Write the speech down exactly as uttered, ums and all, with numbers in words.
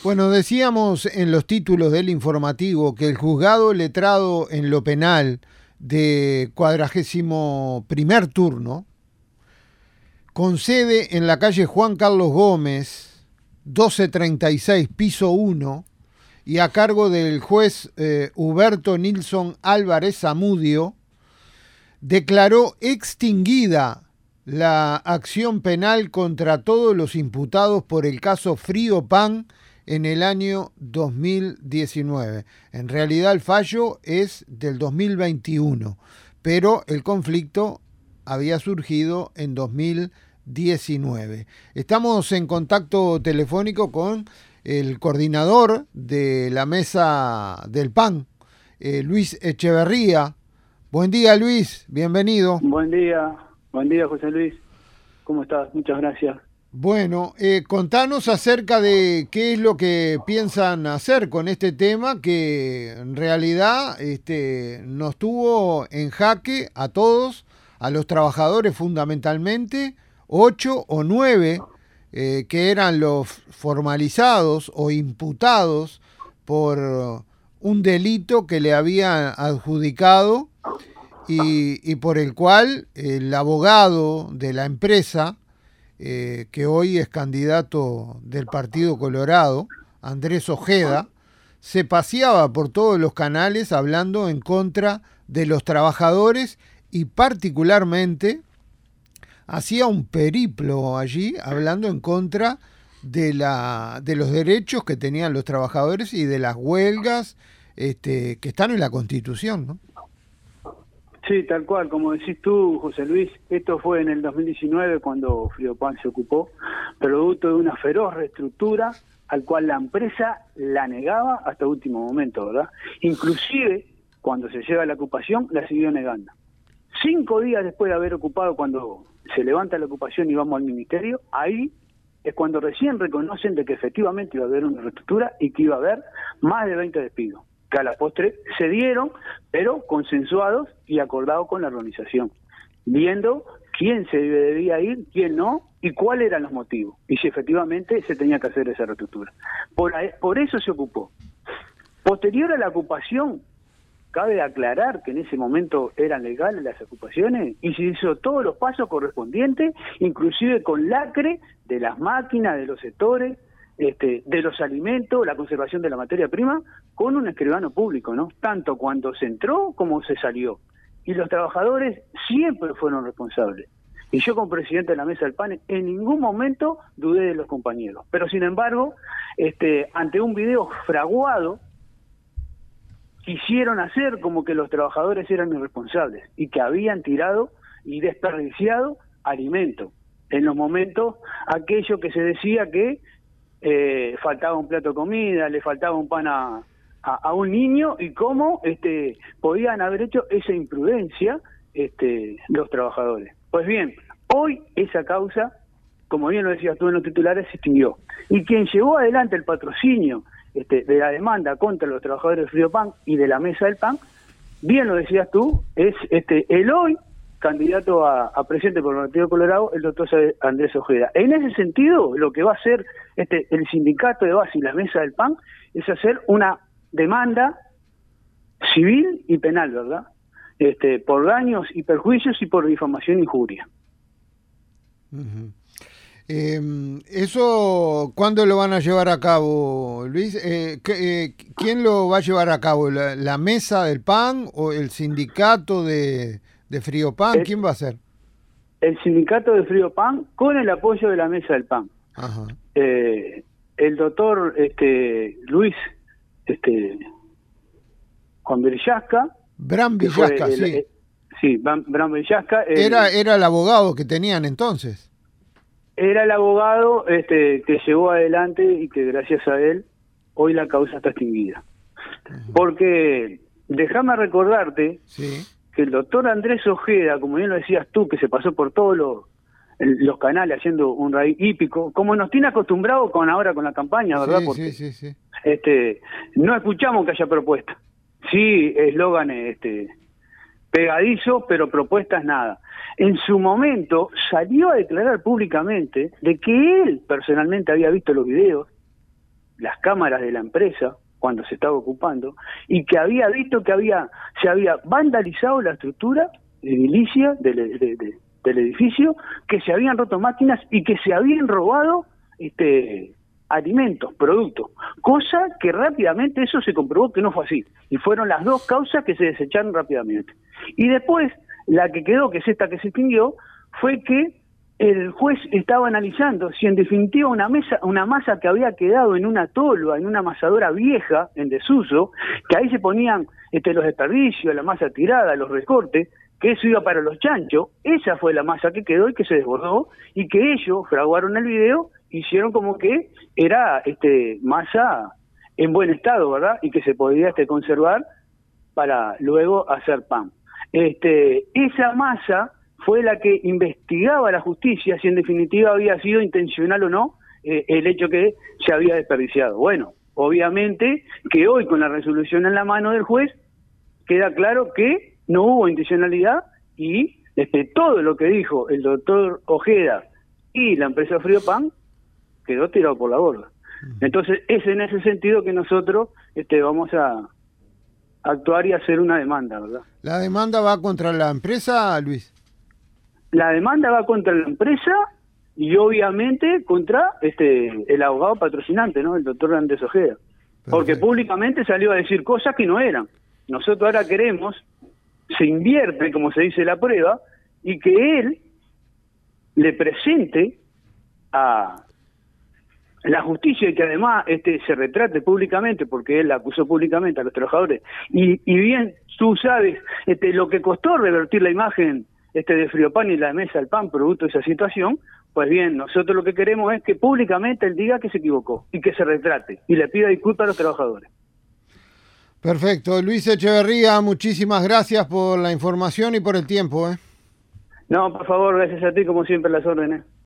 Bueno, decíamos en los títulos del informativo que el juzgado letrado en lo penal de cuadragésimo primer turno, con sede en la calle Juan Carlos Gómez, doce treinta y seis, piso uno, y a cargo del juez eh, Huberto Nilsson Álvarez Zamudio, declaró extinguida la acción penal contra todos los imputados por el caso Frío Pan en el año dos mil diecinueve. En realidad el fallo es del dos mil veintiuno, pero el conflicto había surgido en dos mil diecinueve. Estamos en contacto telefónico con el coordinador de la Mesa del P A N, eh, Luis Echeverría. Buen día, Luis, bienvenido. Buen día, buen día, José Luis. ¿Cómo estás? Muchas gracias. Bueno, eh, contanos acerca de qué es lo que piensan hacer con este tema que en realidad este, nos tuvo en jaque a todos, a los trabajadores fundamentalmente, ocho o nueve eh, que eran los formalizados o imputados por un delito que le habían adjudicado y, y por el cual el abogado de la empresa, Eh, que hoy es candidato del Partido Colorado, Andrés Ojeda, se paseaba por todos los canales hablando en contra de los trabajadores y particularmente hacía un periplo allí hablando en contra de, la, de los derechos que tenían los trabajadores y de las huelgas este, que están en la Constitución, ¿no? Sí, tal cual, como decís tú, José Luis, esto fue en el dos mil diecinueve cuando Frío Pan se ocupó, producto de una feroz reestructura al cual la empresa la negaba hasta último momento, ¿verdad? Inclusive, cuando se llega a la ocupación, la siguió negando. Cinco días después de haber ocupado, cuando se levanta la ocupación y vamos al ministerio, ahí es cuando recién reconocen de que efectivamente iba a haber una reestructura y que iba a haber más de veinte despidos, que a la postre se dieron, pero consensuados y acordados con la organización, viendo quién se debía ir, quién no, y cuáles eran los motivos, y si efectivamente se tenía que hacer esa reestructura. Por, ahí, por eso se ocupó. Posterior a la ocupación, cabe aclarar que en ese momento eran legales las ocupaciones, y se hizo todos los pasos correspondientes, inclusive con lacre de las máquinas, de los sectores, Este, de los alimentos, la conservación de la materia prima, con un escribano público, ¿no? Tanto cuando se entró como se salió. Y los trabajadores siempre fueron responsables. Y yo, como presidente de la Mesa del P A N, en ningún momento dudé de los compañeros. Pero, sin embargo, este, ante un video fraguado, quisieron hacer como que los trabajadores eran irresponsables y que habían tirado y desperdiciado alimento. En los momentos, aquello que se decía que Eh, faltaba un plato de comida, le faltaba un pan a, a, a un niño, y cómo este, podían haber hecho esa imprudencia este, los trabajadores. Pues bien, hoy esa causa, como bien lo decías tú en los titulares, se extinguió. Y quien llevó adelante el patrocinio este, de la demanda contra los trabajadores de Frío Pan y de la Mesa del P A N, bien lo decías tú, es este, el hoy candidato a, a presidente por el Partido Colorado, el doctor Andrés Ojeda. En ese sentido, lo que va a hacer este, el sindicato de base y la Mesa del P A N es hacer una demanda civil y penal, ¿verdad? Este, por daños y perjuicios y por difamación e injuria. Uh-huh. Eh, ¿Eso cuándo lo van a llevar a cabo, Luis? Eh, eh, ¿Quién lo va a llevar a cabo? ¿La, la Mesa del P A N o el sindicato de... de Frío Pan? El, ¿Quién va a ser? El sindicato de Frío Pan con el apoyo de la Mesa del P A N. Ajá. Eh, el doctor este, Luis este, Juan Villasca. Bram Villasca, el, sí. El, sí, Bram, Bram Villasca. El, era, era el abogado que tenían entonces. Era el abogado este, que llevó adelante y que gracias a él hoy la causa está extinguida. Uh-huh. Porque, déjame recordarte, sí, que el doctor Andrés Ojeda, como bien lo decías tú, que se pasó por todos los, los canales haciendo un raíz hípico, como nos tiene acostumbrado con ahora con la campaña, ¿verdad? Sí, Porque sí, sí, sí. Este, no escuchamos que haya propuestas. Sí, eslóganes este, pegadizos, pero propuestas nada. En su momento salió a declarar públicamente de que él personalmente había visto los videos, las cámaras de la empresa cuando se estaba ocupando, y que había visto que había se había vandalizado la estructura edilicia del, de, de, del edificio, que se habían roto máquinas y que se habían robado este alimentos, productos, cosa que rápidamente eso se comprobó que no fue así, y fueron las dos causas que se desecharon rápidamente. Y después, la que quedó, que es esta que se extinguió, fue que el juez estaba analizando si en definitiva una mesa, una masa que había quedado en una tolva, en una amasadora vieja, en desuso, que ahí se ponían este, los desperdicios, la masa tirada, los recortes, que eso iba para los chanchos, esa fue la masa que quedó y que se desbordó, y que ellos fraguaron el video, hicieron como que era este masa en buen estado, ¿verdad? Y que se podía este, conservar para luego hacer pan. Este, esa masa fue la que investigaba la justicia si en definitiva había sido intencional o no eh, el hecho que se había desperdiciado. Bueno, obviamente que hoy con la resolución en la mano del juez queda claro que no hubo intencionalidad y este, todo lo que dijo el doctor Ojeda y la empresa Friopan quedó tirado por la borda. Entonces es en ese sentido que nosotros este, vamos a actuar y hacer una demanda, ¿verdad? ¿La demanda va contra la empresa, Luis? La demanda va contra la empresa y obviamente contra este el abogado patrocinante, ¿no? El doctor Andrés Ojeda. Perfecto. Porque públicamente salió a decir cosas que no eran. Nosotros ahora queremos, se invierte, como se dice la prueba, y que él le presente a la justicia y que además este se retrate públicamente, porque él acusó públicamente a los trabajadores. Y, y bien, tú sabes este lo que costó revertir la imagen este de Friopan y la mesa del pan producto de esa situación. Pues bien, nosotros lo que queremos es que públicamente él diga que se equivocó y que se retrate y le pida disculpas a los trabajadores. Perfecto. Luis Echeverría, muchísimas gracias por la información y por el tiempo, ¿eh? No, por favor, gracias a ti, como siempre, las órdenes.